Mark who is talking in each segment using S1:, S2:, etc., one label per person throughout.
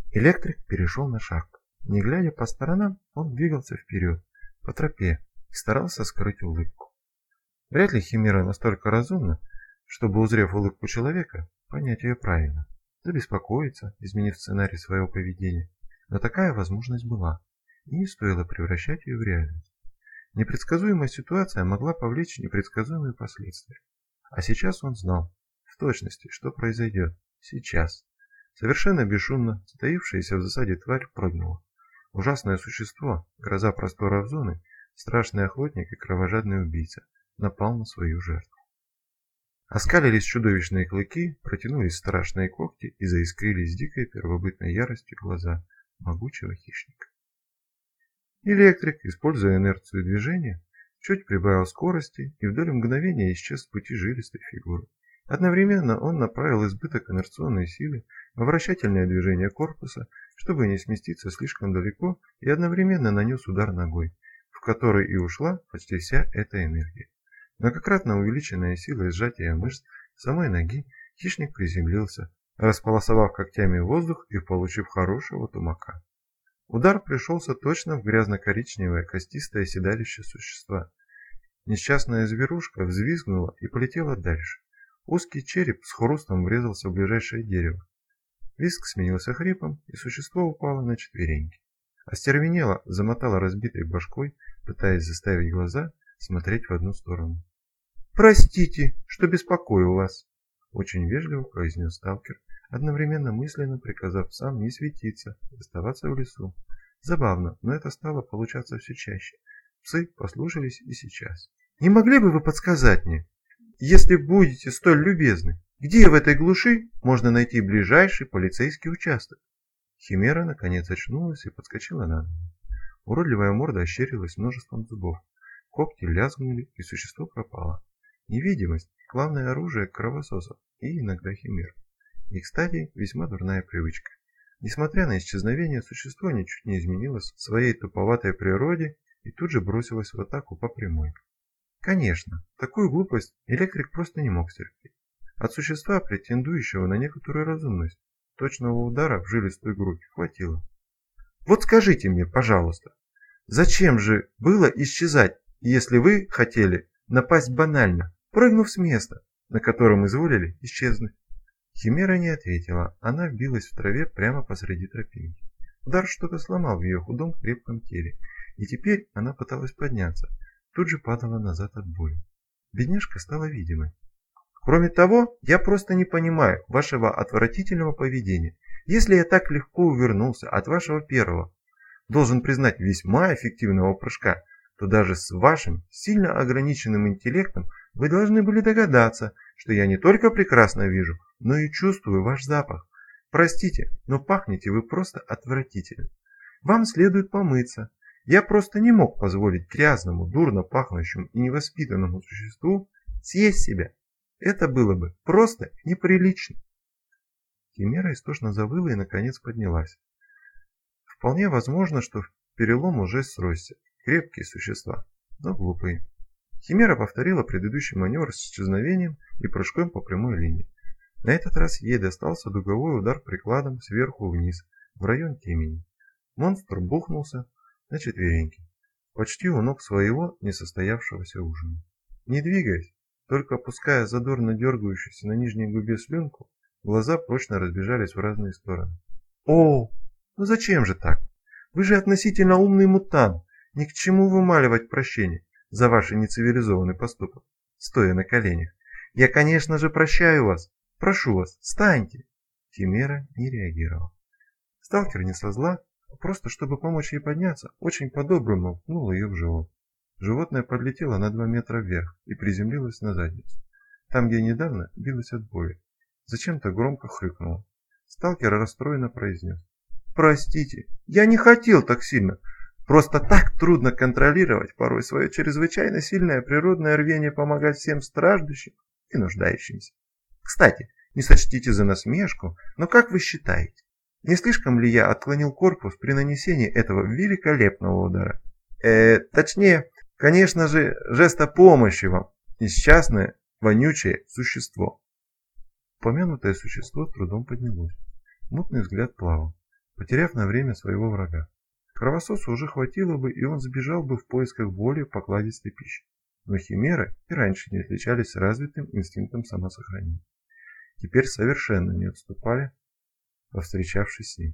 S1: Электрик перешел на шаг. Не глядя по сторонам, он двигался вперед, по тропе, и старался скрыть улыбку. Вряд ли Химера настолько разумна, чтобы, узрев улыбку человека, понять ее правильно, забеспокоиться, изменив сценарий своего поведения. Но такая возможность была, и не стоило превращать ее в реальность. Непредсказуемая ситуация могла повлечь непредсказуемые последствия. А сейчас он знал, в точности, что произойдет сейчас. Совершенно бесшумно, затаившаяся в засаде тварь прыгнула. Ужасное существо, гроза просторов зоны, страшный охотник и кровожадный убийца, напал на свою жертву. Оскалились чудовищные клыки, протянулись страшные когти и заискрились дикой первобытной яростью глаза могучего хищника. Электрик, используя инерцию движения, чуть прибавил скорости и в долю мгновения исчез с пути жилистой фигуры. Одновременно он направил избыток инерционной силы в вращательное движение корпуса, чтобы не сместиться слишком далеко, и одновременно нанес удар ногой, в который и ушла почти вся эта энергия. Многократно увеличенная сила сжатия мышц самой ноги, хищник приземлился, располосовав когтями воздух и получив хорошего тумака. Удар пришелся точно в грязно-коричневое костистое седалище существа. Несчастная зверушка взвизгнула и полетела дальше. Узкий череп с хрустом врезался в ближайшее дерево. Визг сменился хрипом, и существо упало на четвереньки. Остервенело замотало разбитой башкой, пытаясь заставить глаза смотреть в одну сторону. «Простите, что беспокою вас», — очень вежливо произнес сталкер, одновременно мысленно приказав сам не светиться, оставаться в лесу. Забавно, но это стало получаться все чаще. Псы послушались и сейчас. «Не могли бы вы подсказать мне, если будете столь любезны, где в этой глуши можно найти ближайший полицейский участок?» Химера наконец очнулась и подскочила на ноги. Уродливая морда ощерилась множеством зубов. Когти лязгнули, и существо пропало. Невидимость – главное оружие кровососов и иногда химер. И, кстати, весьма дурная привычка. Несмотря на исчезновение, существо ничуть не изменилось в своей туповатой природе и тут же бросилось в атаку по прямой. Конечно, такую глупость электрик просто не мог терпеть. От существа, претендующего на некоторую разумность, точного удара в жилистую грудь хватило. Вот скажите мне, пожалуйста, зачем же было исчезать, если вы хотели напасть банально, прыгнув с места, на котором изволили исчезнуть? Химера не ответила, она вбилась в траве прямо посреди тропинки. Удар что-то сломал в ее худом крепком теле, и теперь она пыталась подняться, тут же падала назад от боли. Бедняжка стала видимой. Кроме того, я просто не понимаю вашего отвратительного поведения. Если я так легко увернулся от вашего первого, должен признать, весьма эффективного прыжка, то даже с вашим сильно ограниченным интеллектом вы должны были догадаться, что я не только прекрасно вижу, но и чувствую ваш запах. Простите, но пахнете вы просто отвратительно. Вам следует помыться. Я просто не мог позволить грязному, дурно пахнущему и невоспитанному существу съесть себя. Это было бы просто неприлично. Химера истошно завыла и наконец поднялась. Вполне возможно, что перелом уже сросся. Крепкие существа, но глупые. Химера повторила предыдущий маневр с исчезновением и прыжком по прямой линии. На этот раз ей достался дуговой удар прикладом сверху вниз, в район темени. Монстр бухнулся на четвереньки, почти у ног своего несостоявшегося ужина. Не двигаясь, только опуская задорно дергающуюся на нижней губе слюнку, глаза прочно разбежались в разные стороны. «О, ну зачем же так? Вы же относительно умный мутант, ни к чему вымаливать прощение за ваш нецивилизованный поступок, стоя на коленях. Я, конечно же, прощаю вас. Прошу вас, встаньте!» Химера не реагировала. Сталкер не со зла, а просто чтобы помочь ей подняться, очень по-доброму пнул ее в живот. Животное подлетело на 2 метра вверх и приземлилось на задницу, там, где недавно билось от боли. Зачем-то громко хрюкнуло. Сталкер расстроенно произнес: «Простите, я не хотел так сильно. Просто так трудно контролировать порой свое чрезвычайно сильное природное рвение помогать всем страждущим и нуждающимся. Кстати, не сочтите за насмешку, но как вы считаете, не слишком ли я отклонил корпус при нанесении этого великолепного удара? Точнее, конечно же, жеста помощи вам, несчастное, вонючее существо». Упомянутое существо с трудом поднялось. Мутный взгляд плавал. потеряв на время своего врага. Кровососу уже хватило бы, и он сбежал бы в поисках более покладистой пищи. Но химеры и раньше не отличались развитым инстинктом самосохранения. Теперь совершенно не отступали, повстречавшись с ним.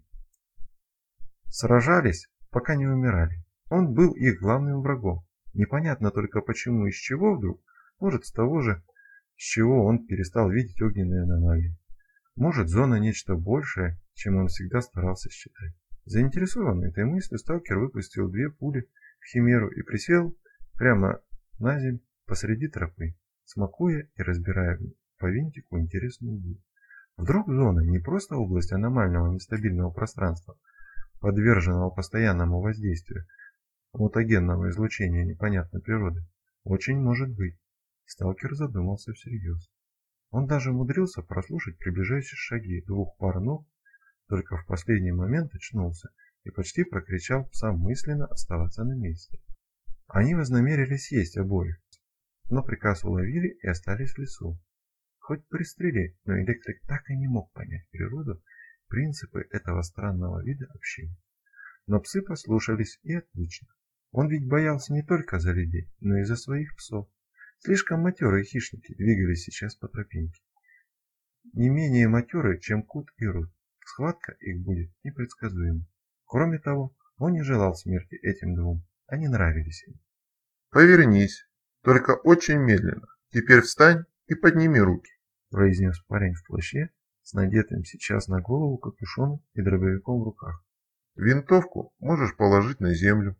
S1: Сражались, пока не умирали. Он был их главным врагом. Непонятно только почему и с чего вдруг, может с того же, с чего он перестал видеть огненные аномалии. Может, зона нечто большее, чем он всегда старался считать. Заинтересованный этой мыслью, сталкер выпустил 2 пули в химеру и присел прямо на землю посреди тропы, смакуя и разбирая по винтику интересную идею. Вдруг зона не просто область аномального нестабильного пространства, подверженного постоянному воздействию мутагенного излучения непонятной природы. Очень может быть. Сталкер задумался всерьез. Он даже умудрился прослушать приближающие шаги 2 пар ног, только в последний момент очнулся и почти прокричал псам мысленно оставаться на месте. Они вознамерились есть обоих, но приказ уловили и остались в лесу. Хоть пристрели, но электрик так и не мог понять природу, принципы этого странного вида общения. Но псы послушались и отлично. Он ведь боялся не только за людей, но и за своих псов. Слишком матерые хищники двигались сейчас по тропинке. Не менее матерые, чем Кут и Рут. Схватка их будет непредсказуема. Кроме того, он не желал смерти этим 2. Они нравились ему.
S2: «Повернись, только очень медленно. Теперь встань и подними руки»,
S1: — произнес парень в плаще с надетым сейчас на голову капюшоном и дробовиком в руках.
S2: «Винтовку можешь положить на землю».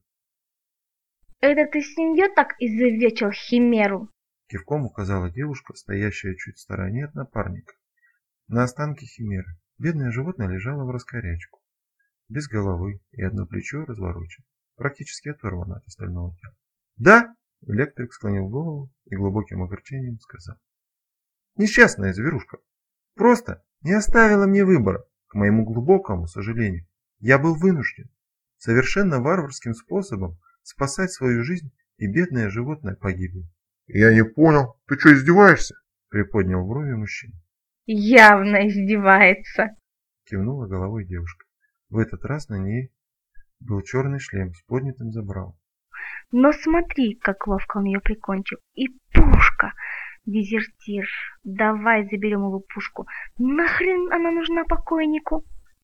S3: «Это ты с нее так изувечил химеру?»
S1: Кивком указала девушка, стоящая чуть в стороне от напарника. На останки химеры бедное животное лежало в раскорячку, без головы и одно плечо разворочено, практически оторвано от остального тела. «Да!» — электрик склонил голову и глубоким огорчением сказал. «Несчастная зверушка! Просто не оставила мне выбора, к моему глубокому сожалению. Я был вынужден совершенно варварским способом спасать свою жизнь, и бедное животное погибло».
S2: «Я не понял, ты что, издеваешься?»
S1: — приподнял брови мужчина.
S3: «Явно издевается»,
S1: — кивнула головой девушка. В этот раз на ней был черный шлем с поднятым забралом.
S3: «Но смотри, как ловко он ее прикончил. И пушка! Дезертир, давай заберем его пушку. Нахрен она нужна покойнику?»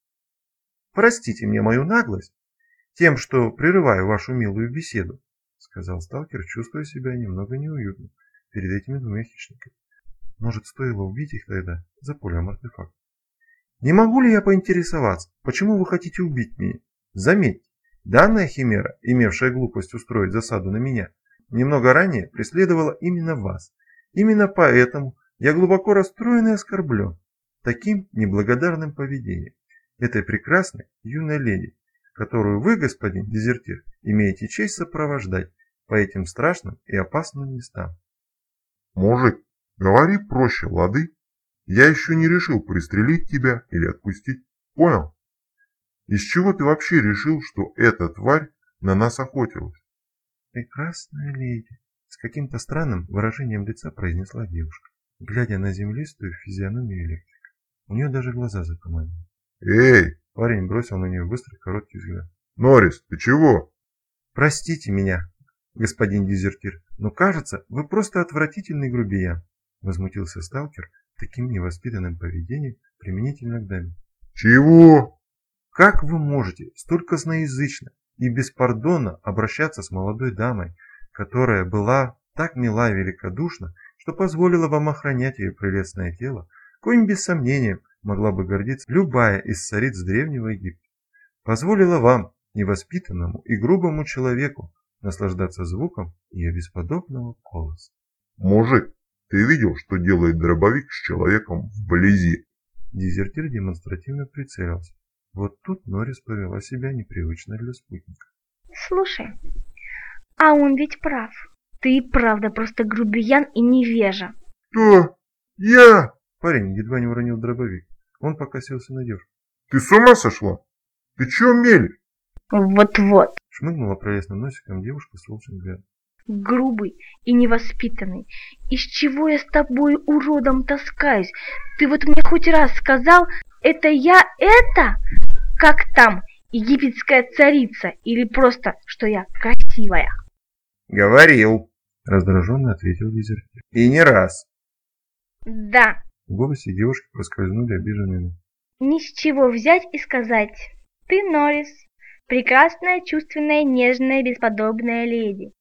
S1: «Простите мне мою наглость тем, что прерываю вашу милую беседу», — сказал сталкер, чувствуя себя немного неуютно перед этими 2 хищниками. Может, стоило убить их тогда за полем артефакта. «Не могу ли я поинтересоваться, почему вы хотите убить меня? Заметьте, данная химера, имевшая глупость устроить засаду на меня, немного ранее преследовала именно вас. Именно поэтому я глубоко расстроен и оскорблен таким неблагодарным поведением этой прекрасной юной леди, которую вы, господин дезертир, имеете честь сопровождать по этим страшным и опасным местам».
S2: «Мужик, говори проще, лады? Я еще не решил, пристрелить тебя или отпустить. Понял? Из чего ты вообще решил, что эта тварь на нас охотилась?»
S1: «Прекрасная леди», — с каким-то странным выражением лица произнесла девушка, глядя на землистую физиономию электрика. У нее даже глаза затуманили.
S2: «Эй!» —
S1: парень бросил на нее быстрый короткий взгляд.
S2: «Норрис, ты чего?»
S1: «Простите меня, господин дезертир, но кажется, вы просто отвратительный грубиян», — возмутился сталкер таким невоспитанным поведением применительно к даме.
S2: «Чего?»
S1: «Как вы можете столько злоязычно и беспардонно обращаться с молодой дамой, которая была так мила и великодушна, что позволила вам охранять ее прелестное тело, коим без сомнения могла бы гордиться любая из цариц древнего Египта, позволила вам, невоспитанному и грубому человеку, наслаждаться звуком ее бесподобного голоса?»
S2: «Мужик, ты видел, что делает дробовик с человеком вблизи?»
S1: Дезертир демонстративно прицелился. Вот тут Норрис повела себя непривычно для спутника.
S3: «Слушай, а он ведь прав. Ты правда просто грубиян и невежа».
S2: «Что? Я?»
S1: Парень едва не уронил дробовик. Он покосился на девушку.
S2: «Ты с ума сошла? Ты чё мелешь?»
S3: «Вот-вот.
S1: Шмыгнула прелестным носиком девушка с волчьим взглядом.
S3: Грубый и невоспитанный. Из чего я с тобой, уродом, таскаюсь? Ты вот мне хоть раз сказал, это я это? Как там, египетская царица или просто, что я красивая?
S1: Говорил, раздраженно ответил дезертир. И не раз.
S3: Да,
S1: В голосе девушки проскользнули обиженные нотки.
S3: ни с чего взять и сказать. Ты, Норрис, прекрасная, чувственная, нежная, бесподобная леди.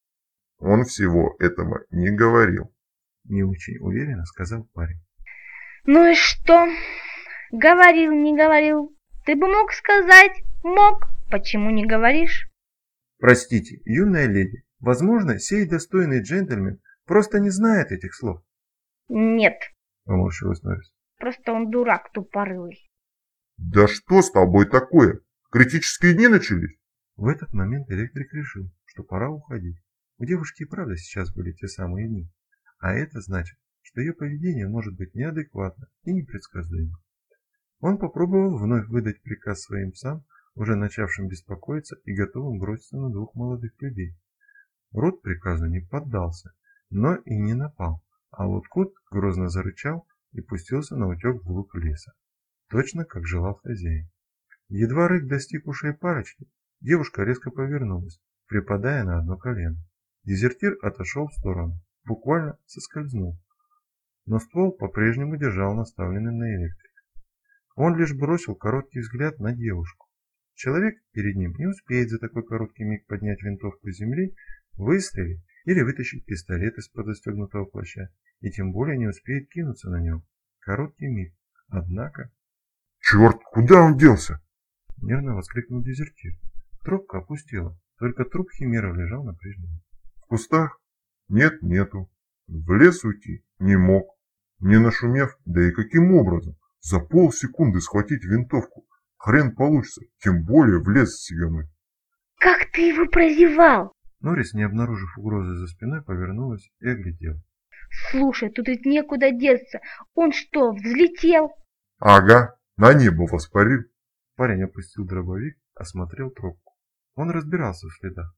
S2: Он всего этого не говорил.
S1: Не очень уверенно сказал парень.
S3: Ну и что? Говорил, не говорил. Ты бы мог сказать. Мог. Почему не говоришь?
S1: Простите, юная леди, возможно, сей достойный джентльмен просто не знает этих слов.
S3: Нет,
S1: Поморщилась Норрис.
S3: просто он дурак тупорылый.
S2: Да что с тобой такое? Критические дни начались?
S1: В этот момент электрик решил, что пора уходить. У девушки и правда сейчас были те самые дни. А это значит, что ее поведение может быть неадекватно и непредсказуемо. Он попробовал вновь выдать приказ своим псам, уже начавшим беспокоиться и готовым броситься на двух молодых людей. Рот приказу не поддался, но и не напал, а вот кот грозно зарычал и пустился на утек вглубь леса, точно как желал хозяин. Едва рык достиг ушей парочки, девушка резко повернулась, припадая на одно колено. Дезертир отошел в сторону, буквально соскользнул, но ствол по-прежнему держал наставленный на электрик. Он лишь бросил короткий взгляд на девушку. Человек перед ним не успеет за такой короткий миг поднять винтовку с земли, выстрелить или вытащить пистолет из-под застегнутого плаща, и тем более не успеет кинуться на него. Короткий миг. Однако...
S2: Черт, куда он делся?
S1: Нервно воскликнул дезертир. Трубка опустела, только труп химеры лежал на прежнем.
S2: В кустах? Нет, нету. В лес уйти не мог. Не нашумев, да и каким образом? За полсекунды схватить винтовку. Хрен получится, тем более в лес сигануть.
S3: Как ты его прозевал?
S1: Норрис, не обнаружив угрозы за спиной, повернулась и оглядела.
S3: Слушай, тут ведь некуда деться. Он что, взлетел?
S2: Ага, на небо воспарил.
S1: Парень опустил дробовик, осмотрел трубку. Он разбирался в следах.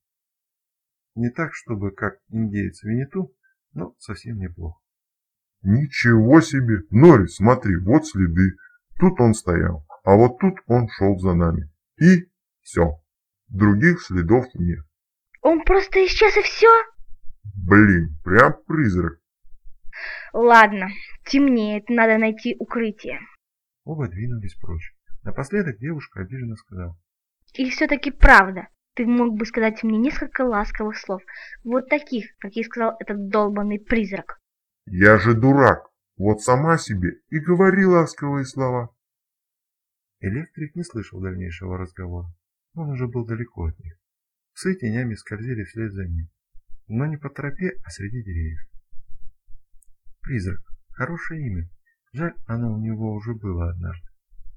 S1: Не так, чтобы как индеец Винниту, но совсем неплохо.
S2: Ничего себе! Норрис, смотри, вот следы. Тут он стоял, а вот тут он шел за нами. И все. Других следов нет.
S3: Он просто исчез и все?
S2: Блин, прям призрак.
S3: Ладно, темнеет, надо найти укрытие.
S1: Оба двинулись прочь. Напоследок девушка обиженно сказала.
S3: Или все-таки правда? Ты мог бы сказать мне несколько ласковых слов, вот таких, как ей сказал этот долбанный призрак.
S2: Я же дурак. Вот сама себе и говори ласковые слова.
S1: Электрик не слышал дальнейшего разговора. Он уже был далеко от них. Псы тенями скользили вслед за ним. Но не по тропе, а среди деревьев. Призрак. Хорошее имя. Жаль, оно у него уже было однажды.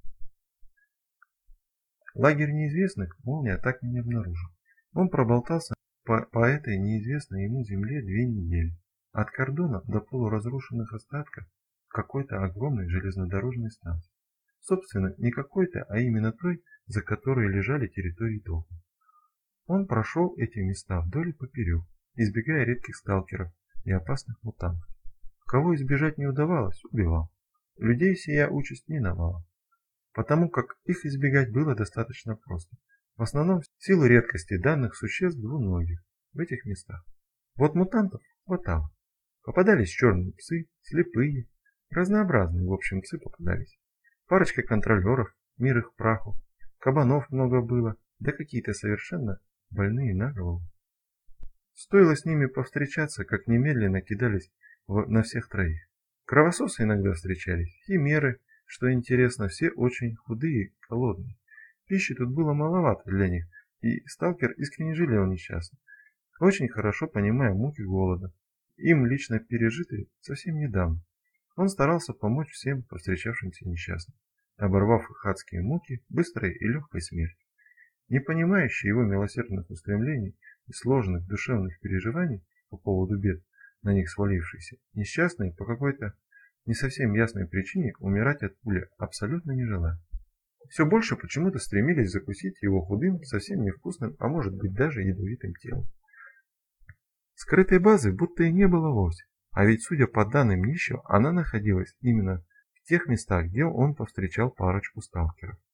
S1: Лагерь неизвестных Молния так и не обнаружил. Он проболтался по этой неизвестной ему земле 2 недели. От кордона до полуразрушенных остатков какой-то огромной железнодорожной станции. Собственно, не какой-то, а именно той, за которой лежали территории Толкина. Он прошел эти места вдоль и поперек, избегая редких сталкеров и опасных мутантов. Кого избежать не удавалось, убивал. Людей сия участь миновала, потому как их избегать было достаточно просто. В основном в силу редкости данных существ двуногих в этих местах. Вот мутантов хватало. Попадались черные псы, слепые, разнообразные, в общем, псы попадались. Парочка контролеров, мир их праху, кабанов много было, да какие-то совершенно больные на голову. Стоило с ними повстречаться, как немедленно кидались на всех троих. Кровососы иногда встречались, химеры, что интересно, все очень худые и голодные. Пищи тут было маловато для них, и сталкер искренне жалел несчастных, очень хорошо понимая муки голода, им лично пережитые совсем недавно. Он старался помочь всем повстречавшимся несчастным, оборвав их адские муки быстрой и легкой смертью. Не понимающие его милосердных устремлений и сложных душевных переживаний по поводу бед, на них свалившиеся, несчастные по какой-то не совсем ясной причине умирать от пули абсолютно не желали. Все больше почему-то стремились закусить его худым, совсем невкусным, а может быть даже ядовитым телом. Скрытой базы будто и не было вовсе, а ведь, судя по данным нищего, она находилась именно в тех местах, где он повстречал парочку сталкеров.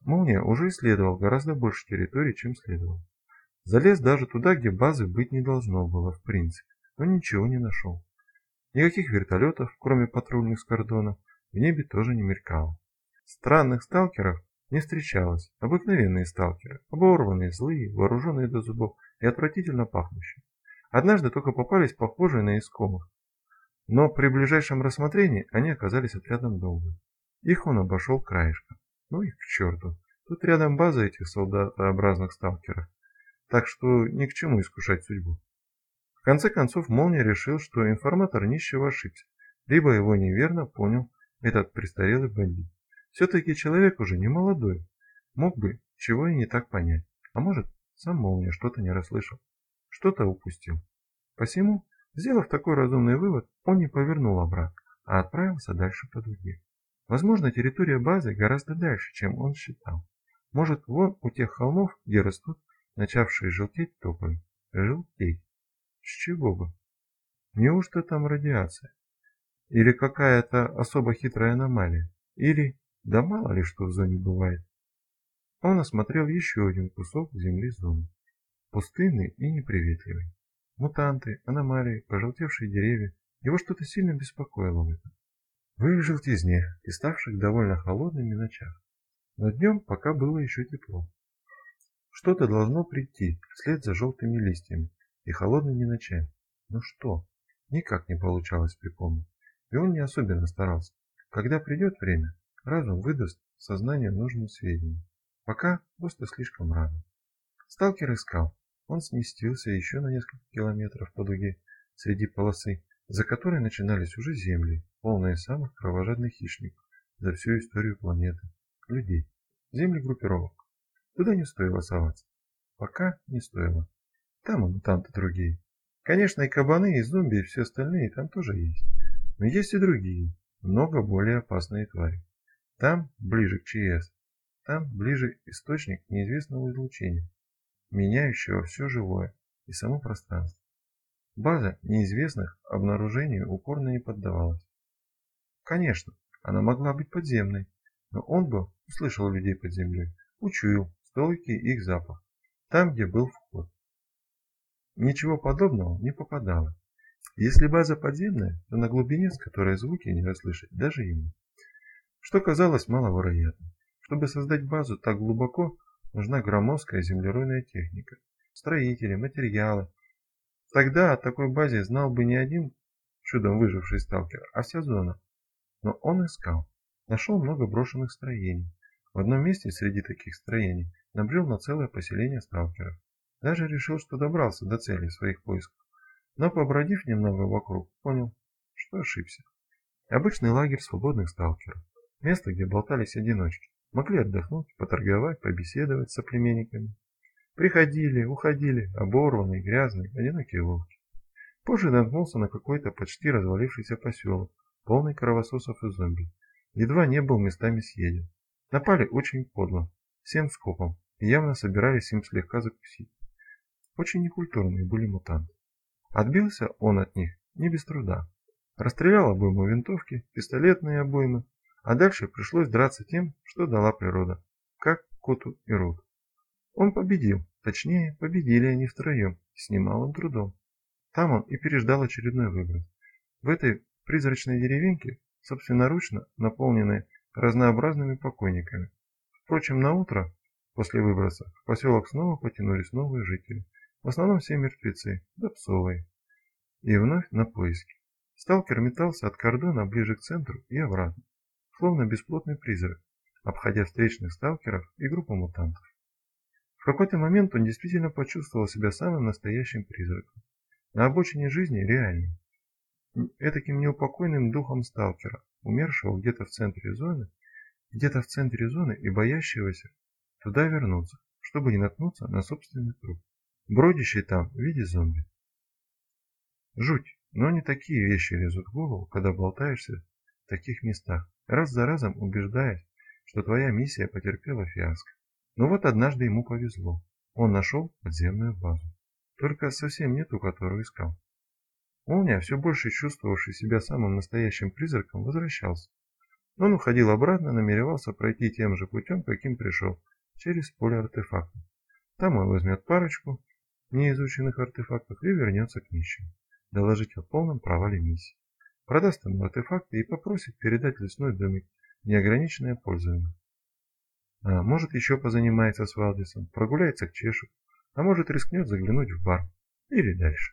S1: Молния уже исследовал гораздо больше территорий, чем следовало. Залез даже туда, где базы быть не должно было в принципе, но ничего не нашел. Никаких вертолетов, кроме патрульных с кордона, в небе тоже не мелькало. Странных сталкеров не встречалось, обыкновенные сталкеры, оборванные, злые, вооруженные до зубов и отвратительно пахнущие. Однажды только попались похожие на искомых, но при ближайшем рассмотрении они оказались отрядом долго. Их он обошел краешком. Ну их к черту, тут рядом база этих солдатообразных сталкеров, так что ни к чему искушать судьбу. В конце концов Молния решил, что информатор нищего ошибся, либо его неверно понял этот престарелый бандит. Все-таки человек уже не молодой, мог бы чего и не так понять, а может сам Молния что-то не расслышал, что-то упустил. Посему, сделав такой разумный вывод, он не повернул обратно, а отправился дальше по дуге. Возможно, территория базы гораздо дальше, чем он считал. Может, вон у тех холмов, где растут начавшие желтеть тополи. Желтеть. С чего бы? Неужто там радиация? Или какая-то особо хитрая аномалия? Или, да мало ли что в зоне бывает. Он осмотрел еще один кусок земли зоны. Пустынный и неприветливый. Мутанты, аномалии, пожелтевшие деревья. Его что-то сильно беспокоило в этом. В их желтизне и ставших довольно холодными ночах. Но днем пока было еще тепло. Что-то должно прийти вслед за желтыми листьями и холодными ночами. Но что? Никак не получалось припомнить. И он не особенно старался. Когда придет время, разум выдаст сознанию нужные сведения. Пока просто слишком рано. Сталкер искал. Он сместился еще на несколько километров по дуге среди полосы, за которой начинались уже земли, полные самых кровожадных хищников за всю историю планеты. Людей. Земли группировок. Туда не стоило соваться. Пока не стоило. Там и мутанты другие. Конечно, и кабаны, и зомби, и все остальные там тоже есть. Но есть и другие, много более опасные твари. Там, ближе к ЧС, там ближе источник неизвестного излучения, меняющего все живое и само пространство. База неизвестных обнаружению упорно не поддавалась. Конечно, она могла быть подземной, но он бы услышал людей под землей, учуял стойкий их запах, там, где был вход. Ничего подобного не попадало. Если база подземная, то на глубине, с которой звуки не расслышать даже ему. Что казалось маловероятным. Чтобы создать базу так глубоко, нужна громоздкая землеройная техника, строители, материалы. Тогда о такой базе знал бы не один чудом выживший сталкер, а вся зона. Но он искал. Нашел много брошенных строений. В одном месте среди таких строений набрел на целое поселение сталкеров. Даже решил, что добрался до цели своих поисков. Но, побродив немного вокруг, понял, что ошибся. Обычный лагерь свободных сталкеров. Место, где болтались одиночки. Могли отдохнуть, поторговать, побеседовать с соплеменниками. Приходили, уходили, оборванные, грязные, одинокие волки. Позже наткнулся на какой-то почти развалившийся поселок, полный кровососов и зомби. Едва не был местами съеден. Напали очень подло, всем скопом, и явно собирались им слегка закусить. Очень некультурные были мутанты. Отбился он от них не без труда. Расстрелял обойму винтовки, пистолетные обоймы, а дальше пришлось драться тем, что дала природа, как Коту и Рут. Он победил, точнее, победили они втроем, с немалым трудом. Там он и переждал очередной выброс. В этой призрачной деревеньке, собственноручно наполненной разнообразными покойниками. Впрочем, на утро, после выброса, в поселок снова потянулись новые жители. В основном все мертвецы, да псовые. И вновь на поиски. Сталкер метался от кордона ближе к центру и обратно, словно бесплотный призрак, обходя встречных сталкеров и группу мутантов. В какой-то момент он действительно почувствовал себя самым настоящим призраком. На обочине жизни реальным. Этаким неупокойным духом сталкера, умершего где-то в центре зоны и боящегося туда вернуться, чтобы не наткнуться на собственный труп, бродящий там в виде зомби. Жуть, но не такие вещи лезут в голову, когда болтаешься в таких местах, раз за разом убеждаясь, что твоя миссия потерпела фиаско. Но вот однажды ему повезло. Он нашел подземную базу. Только совсем не ту, которую искал. Молния, все больше чувствовавший себя самым настоящим призраком, возвращался. Он уходил обратно, намеревался пройти тем же путем, каким пришел, через поле артефактов. Там он возьмет парочку неизученных артефактов и вернется к нищему, доложить о полном провале миссии. Продаст ему артефакты и попросит передать лесной домик в неограниченное пользование. А может, еще позанимается с Валдисом, прогуляется к Чешу, а может, рискнет заглянуть в бар или дальше.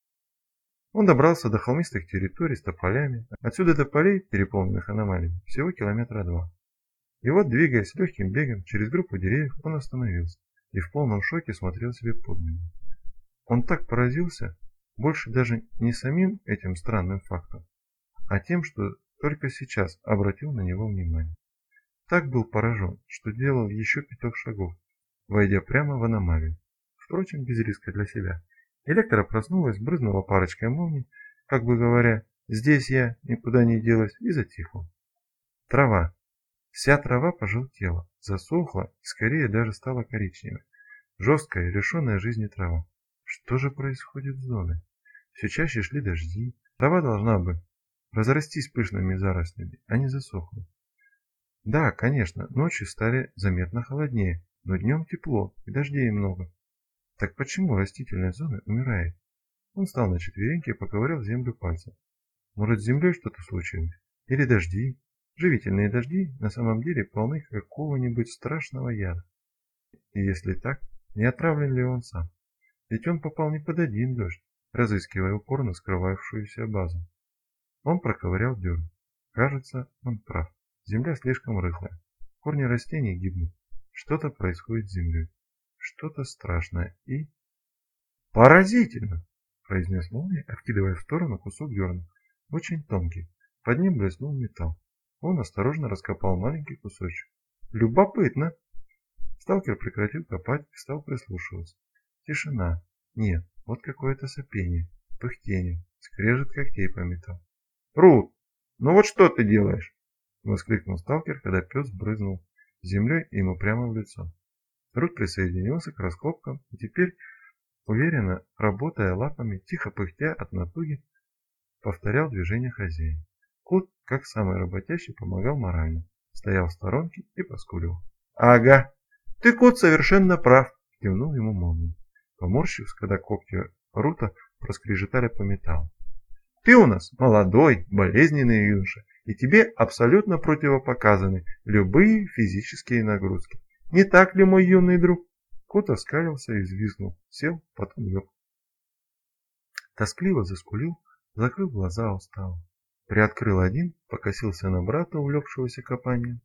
S1: Он добрался до холмистых территорий с тополями, отсюда до полей, переполненных аномалиями, всего километра 2. И вот, двигаясь легким бегом через группу деревьев, он остановился и в полном шоке смотрел себе под ноги. Он так поразился, больше даже не самим этим странным фактом, а тем, что только сейчас обратил на него внимание. Так был поражен, что делал еще 5 шагов, войдя прямо в аномалию, впрочем, без риска для себя. Электра проснулась, брызнула парочкой молний, как бы говоря, здесь я, никуда не делась, и затихла. Трава. Вся трава пожелтела, засохла и скорее даже стала коричневой. Жесткая, лишенная жизни трава. Что же происходит с зоной? Все чаще шли дожди, трава должна бы разрастись пышными зарослями, а не засохнуть. Да, конечно, ночи стали заметно холоднее, но днем тепло и дождей много. Так почему растительная зона умирает? Он встал на четвереньки и поковырял землю пальцем. Может, с землей что-то случилось? Или дожди? Живительные дожди на самом деле полны какого-нибудь страшного яда. И если так, не отравлен ли он сам? Ведь он попал не под один дождь, разыскивая упорно скрывавшуюся базу. Он проковырял дерн. Кажется, он прав. Земля слишком рыхлая. Корни растений гибнут. Что-то происходит с землей. Что-то страшное и... «Поразительно!» – произнес молния, откидывая в сторону кусок дерна. Очень тонкий. Под ним блеснул металл. Он осторожно раскопал маленький кусочек. «Любопытно!» Сталкер прекратил копать и стал прислушиваться. Тишина. Нет, вот какое-то сопение, пыхтение, скрежет когтей по металлу. «Рут, ну вот что ты делаешь?» – воскликнул сталкер, когда пес брызнул землей ему прямо в лицо. Рут присоединился к раскопкам и теперь, уверенно работая лапами, тихо пыхтя от натуги, повторял движения хозяина. Кот, как самый работящий, помогал морально, стоял в сторонке и поскуливал. «Ага, ты, кот, совершенно прав!» – кивнул ему молния, поморщившись, когда когти Рута проскрежетали по металлу. «Ты у нас молодой, болезненный юноша, и тебе абсолютно противопоказаны любые физические нагрузки. Не так ли, мой юный друг?» Кот оскалился и взвизгнул, сел, потом лег. Тоскливо заскулил, закрыл глаза устало. Приоткрыл один, покосился на брата, увлекшегося копанием.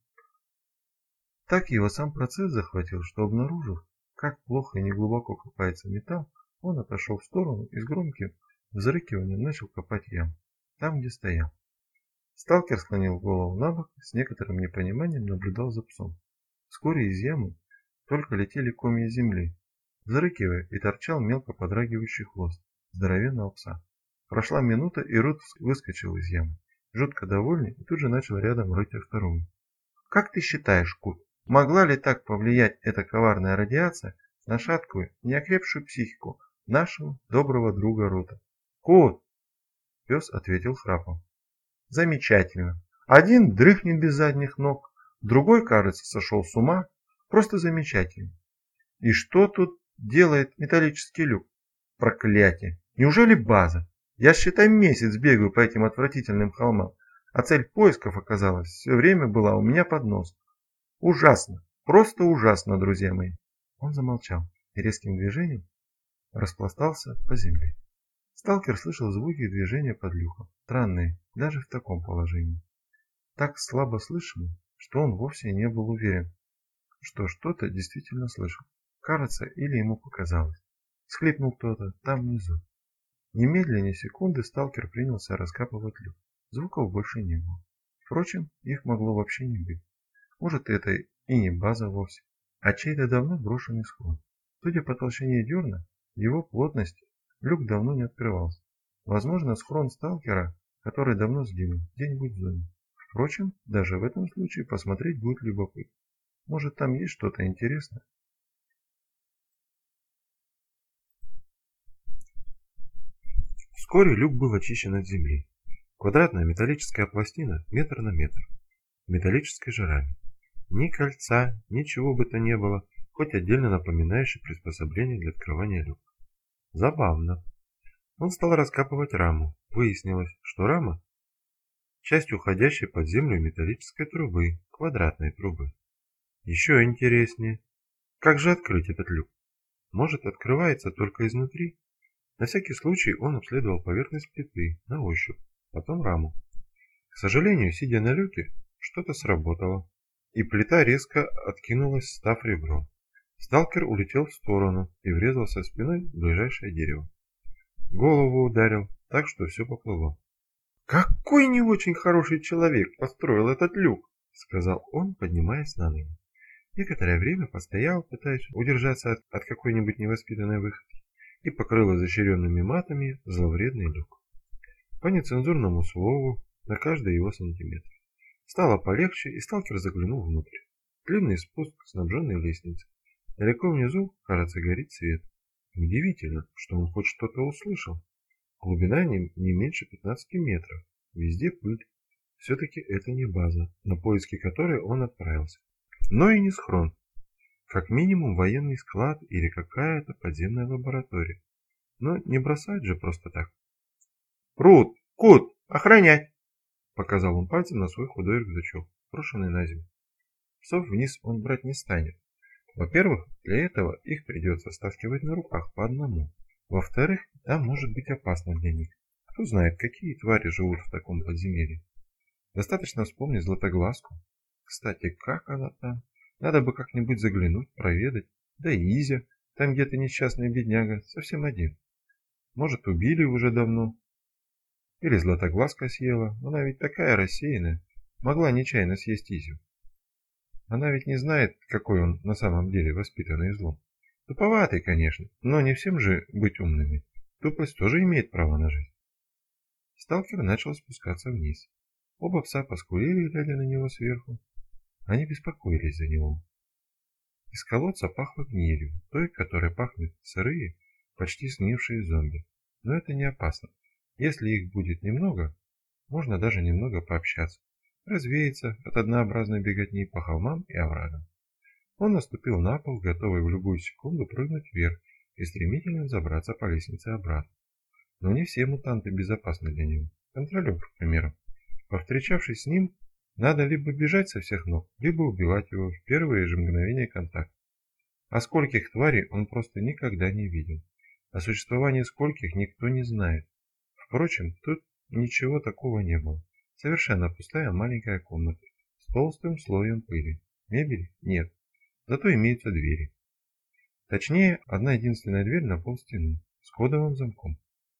S1: Так его сам процесс захватил, что, обнаружив, как плохо и неглубоко копается металл, он отошел в сторону и с громким взрыкиванием начал копать яму, там, где стоял. Сталкер склонил голову на бок и с некоторым непониманием наблюдал за псом. Вскоре из ямы только летели комья земли, взрыкивая, и торчал мелко подрагивающий хвост здоровенного пса. Прошла минута, и Рут выскочил из ямы, жутко довольный, и тут же начал рядом рыть вторую. «Как ты считаешь, Кут, могла ли так повлиять эта коварная радиация на шаткую, неокрепшую психику нашего доброго друга Рута?» «Кут!» – пес ответил храпом. «Замечательно. Один дрыхнет без задних ног, другой, кажется, сошел с ума. Просто замечательно. И что тут делает металлический люк? Проклятие! Неужели база? Я, считай, месяц бегаю по этим отвратительным холмам, а цель поисков, оказалась, все время была у меня под нос. Ужасно, просто ужасно, друзья мои!» Он замолчал и резким движением распластался по земле. Сталкер слышал звуки и движения под люком, странные, даже в таком положении. Так слабо слышали, что он вовсе не был уверен, что что-то действительно слышал. Кажется, или ему показалось. Схлипнул кто-то там внизу. Немедленно секунды сталкер принялся раскапывать люк. Звуков больше не было. Впрочем, их могло вообще не быть. Может, это и не база вовсе, а чей-то давно брошенный схрон. Судя по толщине дерна, его плотности, люк давно не открывался. Возможно, схрон сталкера, который давно сгинул, где-нибудь в зоне. Впрочем, даже в этом случае посмотреть будет любопытно. Может, там есть что-то интересное? Вскоре люк был очищен от земли. Квадратная металлическая пластина метр на метр. металлической же раме. Ни кольца, ничего бы то не было, хоть отдельно напоминающее приспособление для открывания люка. Забавно. Он стал раскапывать раму. Выяснилось, что рама – часть уходящей под землю металлической трубы, квадратной трубы. Еще интереснее. Как же открыть этот люк? Может, открывается только изнутри? На всякий случай он обследовал поверхность плиты на ощупь, потом раму. К сожалению, сидя на люке, что-то сработало, и плита резко откинулась, став ребром. Сталкер улетел в сторону и врезался спиной в ближайшее дерево. Голову ударил, так что все поплыло. «Какой не очень хороший человек построил этот люк!» — сказал он, поднимаясь на ноги. Некоторое время постоял, пытаясь удержаться от какой-нибудь невоспитанной выходки, и покрыл изощренными матами зловредный люк. По нецензурному слову на каждый его сантиметр. Стало полегче, и сталкер заглянул внутрь. Длинный спуск, снабженный лестницей. Далеко внизу, кажется, горит свет. Удивительно, что он хоть что-то услышал. Глубина не меньше 15 метров. Везде пыль. Все-таки это не база, на поиски которой он отправился. Но и не схрон. Как минимум военный склад или какая-то подземная лаборатория. Но не бросать же просто так. «Рут! Кут! Охранять!» Показал он пальцем на свой худой рюкзачок, брошенный на землю. Псов вниз он брать не станет. Во-первых, для этого их придется стаскивать на руках по одному. Во-вторых, там может быть опасно для них. Кто знает, какие твари живут в таком подземелье. Достаточно вспомнить Златоглазку. Кстати, как она там? Надо бы как-нибудь заглянуть, проведать. Да и Изя, там где-то несчастный бедняга, совсем один. Может, убили уже давно. Или Златоглазка съела, она ведь такая рассеянная. Могла нечаянно съесть Изю. Она ведь не знает, какой он на самом деле воспитанный злом. Туповатый, конечно, но не всем же быть умными. Тупость тоже имеет право на жизнь. Сталкер начал спускаться вниз. Оба пса поскулили, глядя на него сверху. Они беспокоились за него. Из колодца пахло гнилью, той, которой пахнут сырые, почти сгнившие зомби. Но это не опасно. Если их будет немного, можно даже немного пообщаться, развеяться от однообразной беготни по холмам и оврагам. Он наступил на пол, готовый в любую секунду прыгнуть вверх и стремительно забраться по лестнице обратно. Но не все мутанты безопасны для него. Контролер, к примеру. Повстречавшись с ним, надо либо бежать со всех ног, либо убивать его в первые же мгновения контакта. А скольких тварей он просто никогда не видел. О существовании скольких никто не знает. Впрочем, тут ничего такого не было. Совершенно пустая маленькая комната с толстым слоем пыли. Мебели нет, зато имеются двери. Точнее, одна единственная дверь на полстены с кодовым замком.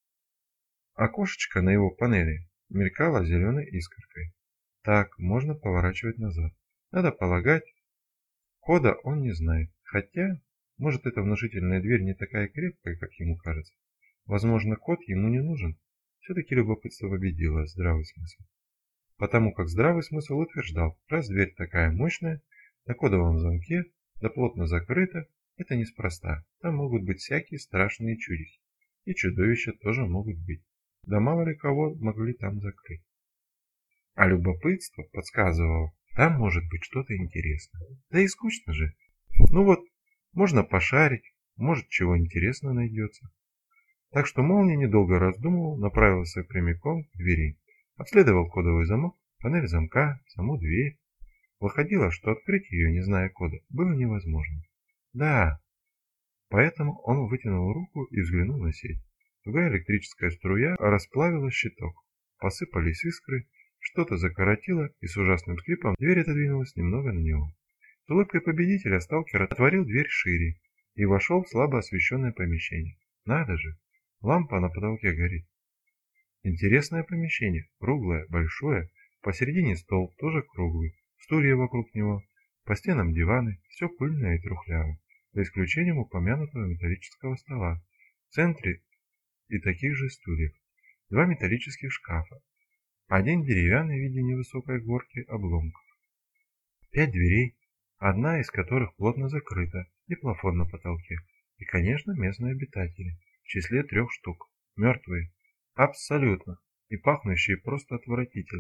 S1: Окошечко на его панели мелькало зеленой искоркой. Так, можно поворачивать назад. Надо полагать, кода он не знает. Хотя, может, эта внушительная дверь не такая крепкая, как ему кажется. Возможно, код ему не нужен. Все-таки любопытство победило здравый смысл. Потому как здравый смысл утверждал, раз дверь такая мощная, на кодовом замке, да плотно закрыта, это неспроста. Там могут быть всякие страшные чудики. И чудовища тоже могут быть. Да мало ли кого могли там закрыть. А любопытство подсказывало, там может быть что-то интересное. Да и скучно же. Ну вот, можно пошарить, может чего интересного найдется. Так что Молния, недолго раздумывал, направился прямиком к двери. Обследовал кодовый замок, панель замка, саму дверь. Выходило, что открыть ее, не зная кода, было невозможно. Да, поэтому он вытянул руку и взглянул на сеть. Тугая электрическая струя расплавила щиток. Посыпались искры, что-то закоротило, и с ужасным скрипом дверь отодвинулась немного на него. С улыбкой победителя сталкер отворил дверь шире и вошел в слабо освещенное помещение. Надо же, лампа на потолке горит. Интересное помещение, круглое, большое, посередине стол, тоже круглый, стулья вокруг него, по стенам диваны, все пыльное и трухлявое, за исключением упомянутого металлического стола. В центре и таких же стульев, два металлических шкафа, один деревянный в виде невысокой горки обломков. 5 дверей, одна из которых плотно закрыта, и плафон на потолке, и, конечно, местные обитатели, в числе 3 штук, мертвые, абсолютно, и пахнущие просто отвратительно.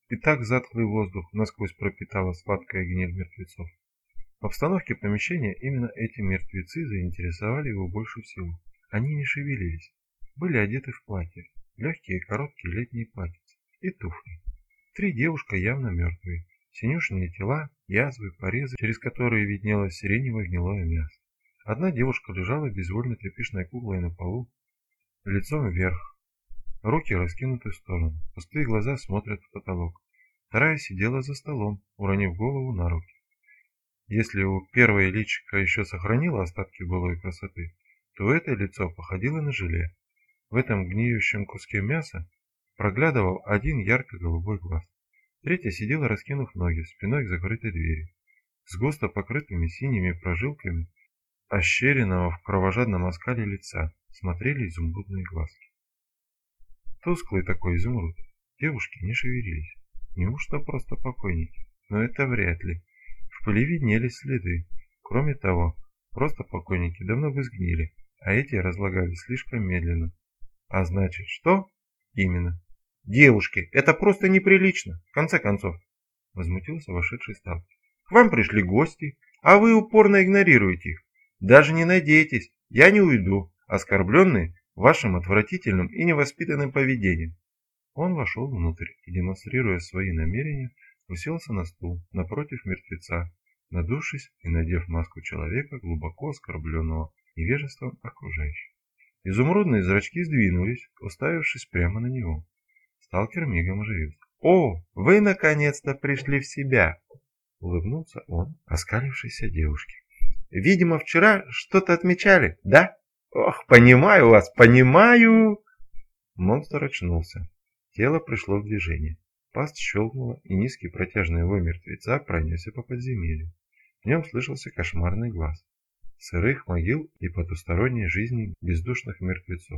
S1: И так затхлый воздух насквозь пропитала сладкая гниль мертвецов. В обстановке помещения именно эти мертвецы заинтересовали его больше всего. Они не шевелились, были одеты в платья, легкие короткие летние платьица и туфли. 3 девушки явно мертвые, синюшные тела, язвы, порезы, через которые виднелось сиреневое гнилое мясо. Одна девушка лежала безвольно тряпичной куклой на полу, лицом вверх, руки раскинуты в сторону, пустые глаза смотрят в потолок. Вторая сидела за столом, уронив голову на руки. Если у первой личико еще сохранило остатки былой красоты, то это лицо походило на желе. В этом гниющем куске мяса проглядывал один ярко-голубой глаз. Третья сидела, раскинув ноги, спиной к закрытой двери. С густо покрытыми синими прожилками ощеренного в кровожадном оскале лица смотрели изумрудные глазки. Тусклый такой изумруд. Девушки не шевелились. Неужто просто покойники? Но это вряд ли. В пыли виднелись следы. Кроме того, просто покойники давно бы сгнили, а эти разлагались слишком медленно. А значит, что? Именно. Девушки, это просто неприлично, в конце концов, возмутился вошедший сталкер. К вам пришли гости, а вы упорно игнорируете их. Даже не надейтесь, я не уйду, оскорбленный вашим отвратительным и невоспитанным поведением. Он вошел внутрь и, демонстрируя свои намерения, уселся на стул напротив мертвеца, надувшись и надев маску человека, глубоко оскорбленного невежеством окружающих. Изумрудные зрачки сдвинулись, уставившись прямо на него. Сталкер мигом оживился. «О, вы наконец-то пришли в себя!» — улыбнулся он оскалившейся девушке. «Видимо, вчера что-то отмечали, да? Ох, понимаю вас, понимаю!» Монстр очнулся. Тело пришло в движение. Пасть щелкнула, и низкий протяжный вой мертвеца пронесся по подземелью. В нем слышался кошмарный глаз сырых могил и потусторонней жизни бездушных мертвецов.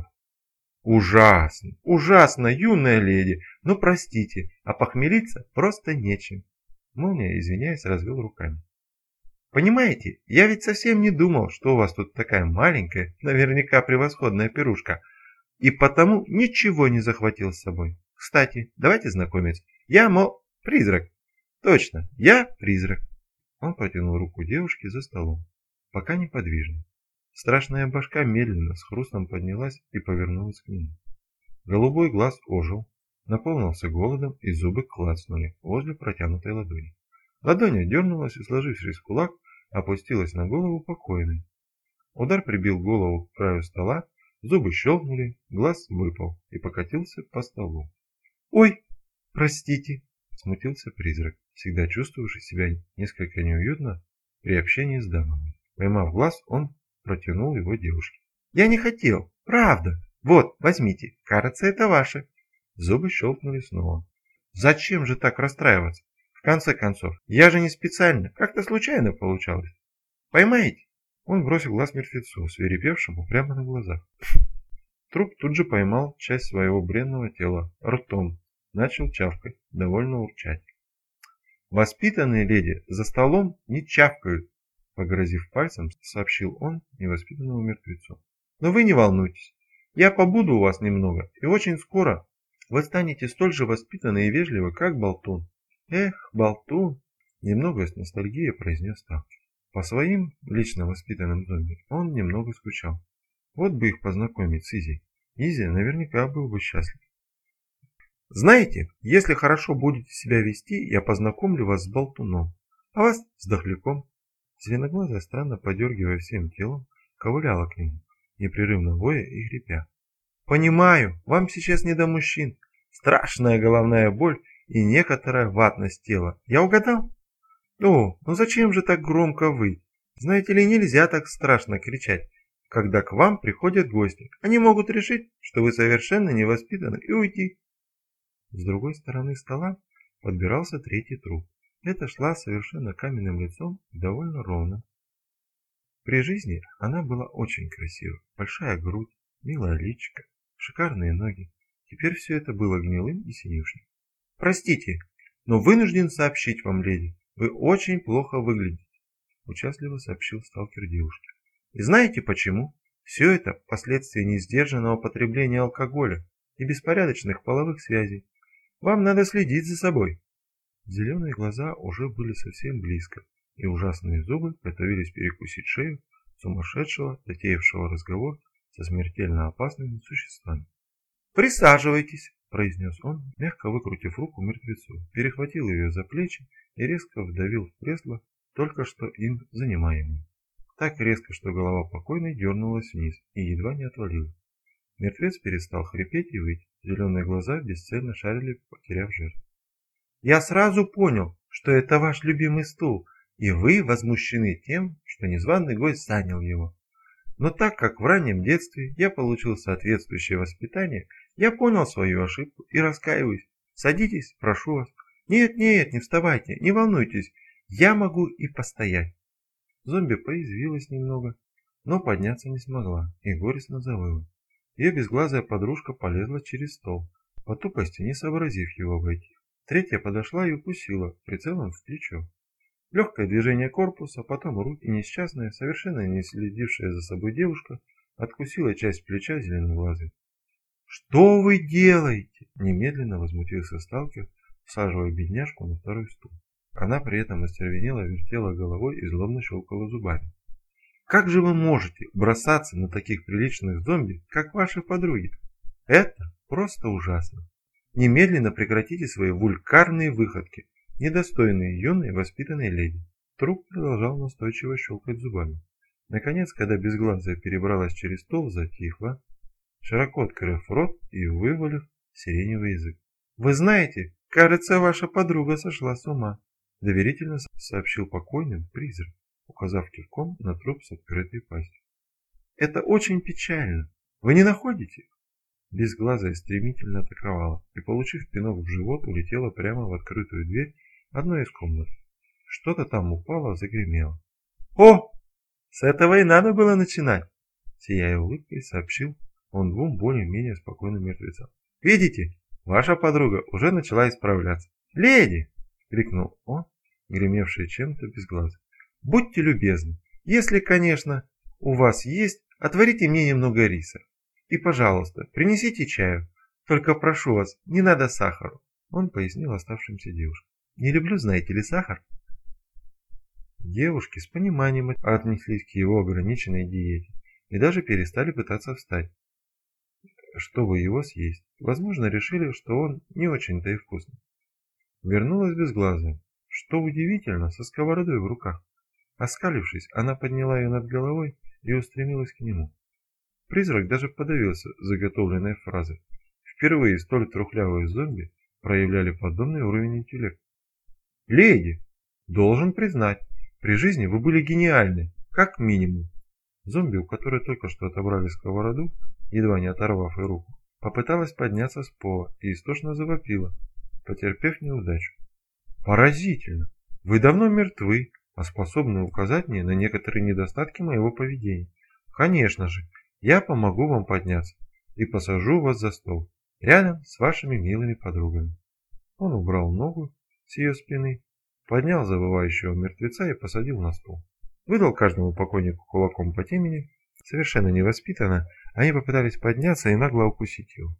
S1: «Ужасно, ужасно, юная леди! Ну простите, а похмелиться просто нечем!» Молния, извиняясь, развел руками. «Понимаете, я ведь совсем не думал, что у вас тут такая маленькая, наверняка превосходная пирушка, и потому ничего не захватил с собой. Кстати, давайте знакомиться. Я, призрак. Точно, я призрак». Он протянул руку девушке за столом, пока неподвижно. Страшная башка медленно с хрустом поднялась и повернулась к нему. Голубой глаз ожил, наполнился голодом, и зубы клацнули возле протянутой ладони. Ладонь отдернулась и, сложившись в кулак, опустилась на голову покойной. Удар прибил голову к краю стола, зубы щелкнули, глаз выпал и покатился по столу. «Ой, простите!» — смутился призрак, всегда чувствовавший себя несколько неуютно при общении с дамами. Поймав глаз, он протянул его девушке. «Я не хотел, правда. Вот, возьмите, кажется, это ваше». Зубы щелкнули снова. «Зачем же так расстраиваться? В конце концов, я же не специально, как-то случайно получалось. Поймаете?» Он бросил глаз мертвецу, свирепевшему прямо на глазах. Труп тут же поймал часть своего бренного тела ртом, начал чавкать, довольно урчать. «Воспитанные леди за столом не чавкают», — погрозив пальцем, сообщил он невоспитанному мертвецу. «Но вы не волнуйтесь, я побуду у вас немного, и очень скоро вы станете столь же воспитаны и вежливы, как Болтун». «Эх, Болтун!» — немного с ностальгией произнес сталкер. По своим лично воспитанным зомби он немного скучал. Вот бы их познакомить с Изи. Изи наверняка был бы счастлив. «Знаете, если хорошо будете себя вести, я познакомлю вас с Болтуном, а вас с Дохляком». Зеленоглазая, странно подергивая всем телом, ковыляла к нему, непрерывно воя и хрипя. «Понимаю, вам сейчас не до мужчин. Страшная головная боль и некоторая ватность тела. Я угадал?» «О, ну зачем же так громко выть? Знаете ли, нельзя так страшно кричать, когда к вам приходят гости. Они могут решить, что вы совершенно невоспитаны, и уйти». С другой стороны стола подбирался третий труп. Эта шла совершенно каменным лицом и довольно ровно. При жизни она была очень красива. Большая грудь, милая личико, шикарные ноги. Теперь все это было гнилым и синюшным. «Простите, но вынужден сообщить вам, леди, вы очень плохо выглядите», — участливо сообщил сталкер девушке. «И знаете почему? Все это последствия несдержанного потребления алкоголя и беспорядочных половых связей. Вам надо следить за собой. Зеленые глаза уже были совсем близко, и ужасные зубы готовились перекусить шею сумасшедшего, затеявшего разговор со смертельно опасными существами. «Присаживайтесь», — произнес он, мягко выкрутив руку мертвецу, перехватил ее за плечи и резко вдавил в кресло, только что им занимаемое. Так резко, что голова покойной дернулась вниз и едва не отвалилась. Мертвец перестал хрипеть и выть, зеленые глаза бесцельно шарили, потеряв жертву. «Я сразу понял, что это ваш любимый стул, и вы возмущены тем, что незваный гость занял его. Но так как в раннем детстве я получил соответствующее воспитание, я понял свою ошибку и раскаиваюсь. Садитесь, прошу вас. Нет, не вставайте, не волнуйтесь, я могу и постоять». Зомби поязвилась немного, но подняться не смогла и горестно завыла. Ее безглазая подружка полезла через стол, по тупости не сообразив его обойти. Третья подошла и укусила, прицелом в плечо. Легкое движение корпуса, потом руки, несчастная, совершенно не следившая за собой девушка, откусила часть плеча зеленоглазой. «Что вы делаете?» – немедленно возмутился сталкер, всаживая бедняжку на второй стул. Она при этом остервенела, вертела головой и злобно щелкала зубами. «Как же вы можете бросаться на таких приличных зомби, как ваши подруги? Это просто ужасно. Немедленно прекратите свои вульгарные выходки, недостойные юной воспитанной леди». Труп продолжал настойчиво щелкать зубами. Наконец, когда безглазая перебралась через стол, затихла, широко открыв рот и вывалив сиреневый язык. «Вы знаете, кажется, ваша подруга сошла с ума», — доверительно сообщил покойным призрак, указав кивком на труп с открытой пастью. «Это очень печально. Вы не находите?» Безглазая стремительно атаковала и, получив пинок в живот, улетела прямо в открытую дверь одной из комнат. Что-то там упало, загремело. «О, с этого и надо было начинать!» Сияя улыбкой, сообщил он двум более-менее спокойным мертвецам. «Видите, ваша подруга уже начала исправляться». «Леди!» — крикнул он, гремевший чем-то безглазый. «Будьте любезны, если, конечно, у вас есть, отварите мне немного риса. И, пожалуйста, принесите чаю. Только прошу вас, не надо сахару», — он пояснил оставшимся девушкам. «Не люблю, знаете ли, сахар». Девушки с пониманием отнеслись к его ограниченной диете и даже перестали пытаться встать, чтобы его съесть. Возможно, решили, что он не очень-то и вкусный. Вернулась безглазая, что удивительно, со сковородой в руках. Оскалившись, она подняла ее над головой и устремилась к нему. Призрак даже подавился заготовленной фразой. Впервые столь трухлявые зомби проявляли подобный уровень интеллекта. «Леди, должен признать, при жизни вы были гениальны, как минимум». Зомби, у которой только что отобрали сковороду, едва не оторвав ей руку, попыталась подняться с пола и истошно завопила, потерпев неудачу. «Поразительно! Вы давно мертвы, а способны указать мне на некоторые недостатки моего поведения. Конечно же, я помогу вам подняться и посажу вас за стол, рядом с вашими милыми подругами». Он убрал ногу с ее спины, поднял завывающего мертвеца и посадил на стол. Выдал каждому покойнику кулаком по темени. Совершенно невоспитанно они попытались подняться и нагло укусить его.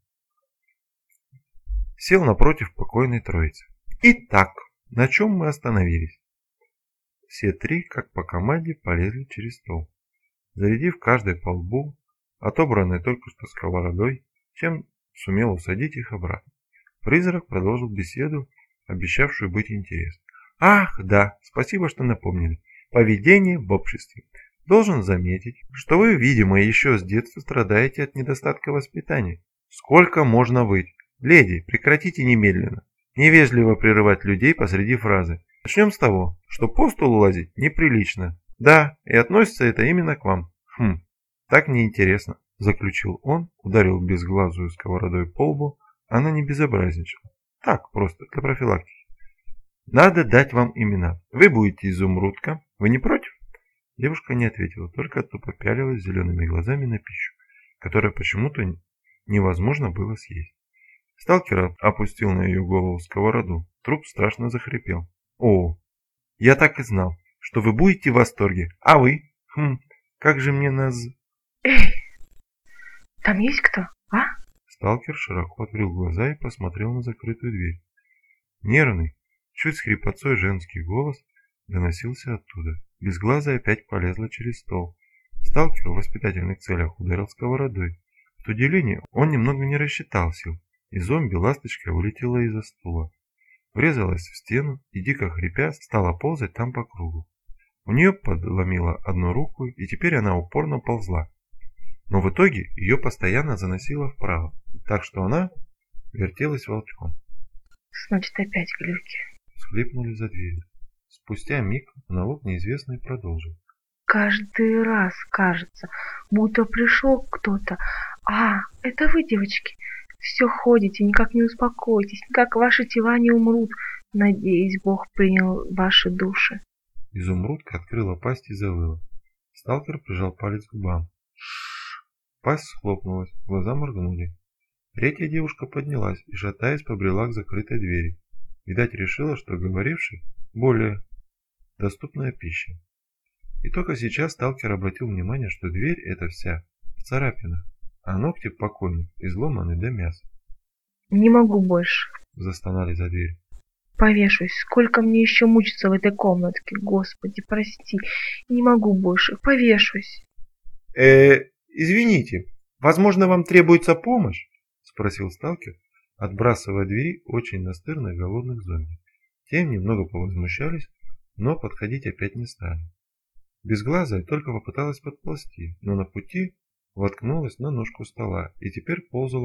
S1: Сел напротив покойной троицы. «Итак, на чем мы остановились?» Все три, как по команде, полезли через стол, зарядив каждый по лбу, отобранной только что сковородой, чем сумел усадить их обратно. Призрак продолжил беседу, обещавшую быть интересной. «Ах, да, спасибо, что напомнили. Поведение в обществе. Должен заметить, что вы, видимо, еще с детства страдаете от недостатка воспитания. Сколько можно выть? Леди, прекратите немедленно. Невежливо прерывать людей посреди фразы. Начнем с того, что по столу лазить неприлично. Да, и относится это именно к вам. Так неинтересно», — заключил он, ударил безглазую сковородой по лбу. Она не безобразничала. Так, просто для профилактики. «Надо дать вам имена. Вы будете Изумрудка. Вы не против?» Девушка не ответила, только тупо пялилась зелеными глазами на пищу, которую почему-то невозможно было съесть. Сталкер опустил на ее голову сковороду. Труп страшно захрипел. «О, я так и знал, что вы будете в восторге. А вы? Как же мне
S3: Эй, там есть кто, а?»
S1: Сталкер широко открыл глаза и посмотрел на закрытую дверь. Нервный, чуть с хрипотцой женский голос доносился оттуда. Безглазая опять полезла через стол. Сталкер в воспитательных целях ударил сковородой. От удивления он немного не рассчитал сил, и зомби ласточкой улетела из-за стула. Врезалась в стену и, дико хрипя, стала ползать там по кругу. У нее подломила одну руку, и теперь она упорно ползла. Но в итоге ее постоянно заносило вправо, так что она вертелась волчком.
S3: Значит, опять глюки.
S1: Схлипнули за дверью. Спустя миг монолог неизвестный продолжил.
S3: Каждый раз кажется, будто пришел кто-то. А, это вы, девочки. Все ходите, никак не успокойтесь, никак ваши тела не умрут. Надеюсь, Бог принял ваши души.
S1: Изумрудка открыла пасть и завыла. Сталкер прижал палец к губам. Пасть схлопнулась, глаза моргнули. Третья девушка поднялась и, шатаясь, побрела к закрытой двери. Видать, решила, что говоривший более доступная пища. И только сейчас сталкер обратил внимание, что дверь эта вся в царапинах, а ногти покойных изломаны до мяса.
S3: Не могу больше.
S1: Застонали за дверь.
S3: Повешусь. Сколько мне еще мучиться в этой комнатке? Господи, прости. Не могу больше. Повешусь.
S1: Извините, возможно, вам требуется помощь? Спросил сталкер, отбрасывая двери очень настырных голодных зомби. Те немного повозмущались, но подходить опять не стали. Безглазая только попыталась подползти, но на пути воткнулась на ножку стола и теперь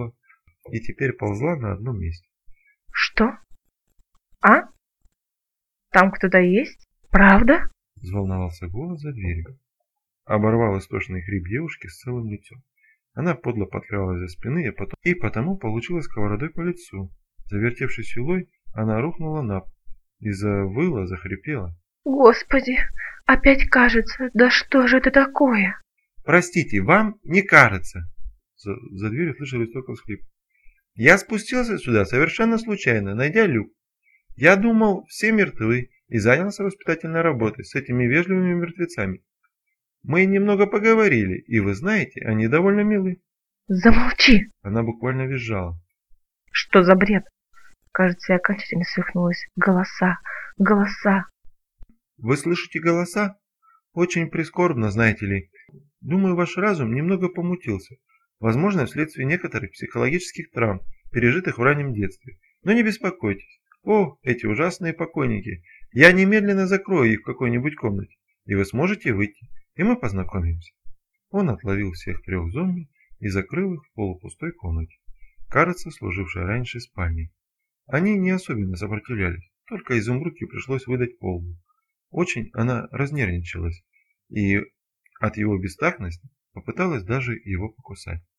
S1: ползла на одном месте.
S3: Что? А? Там кто-то есть? Правда?
S1: Взволновался голос за дверью. Оборвал истошный хрип девушки с целым лицом. Она подло подкралась за спины и потому получила сковородой по лицу. Завертевшись юлой, она рухнула на пол и завыла, захрипела.
S3: Господи, опять кажется, да что же это такое?
S1: Простите, вам не кажется. За дверью слышалось только всхлип. Я спустился сюда совершенно случайно, найдя люк. Я думал, все мертвы и занялся воспитательной работой с этими вежливыми мертвецами. Мы немного поговорили, и вы знаете, они довольно милы.
S3: Замолчи!
S1: Она буквально визжала.
S3: Что за бред? Кажется, я окончательно свихнулась. Голоса, голоса.
S1: Вы слышите голоса? Очень прискорбно, знаете ли. Думаю, ваш разум немного помутился. Возможно, вследствие некоторых психологических травм, пережитых в раннем детстве. Но не беспокойтесь. О, эти ужасные покойники. Я немедленно закрою их в какой-нибудь комнате, и вы сможете выйти, и мы познакомимся. Он отловил всех трех зомби и закрыл их в полупустой комнате, кажется, служившей раньше спальней. Они не особенно сопротивлялись, только изумрудке пришлось выдать по лбу. Очень она разнервничалась и от его бестактности попыталась даже его покусать.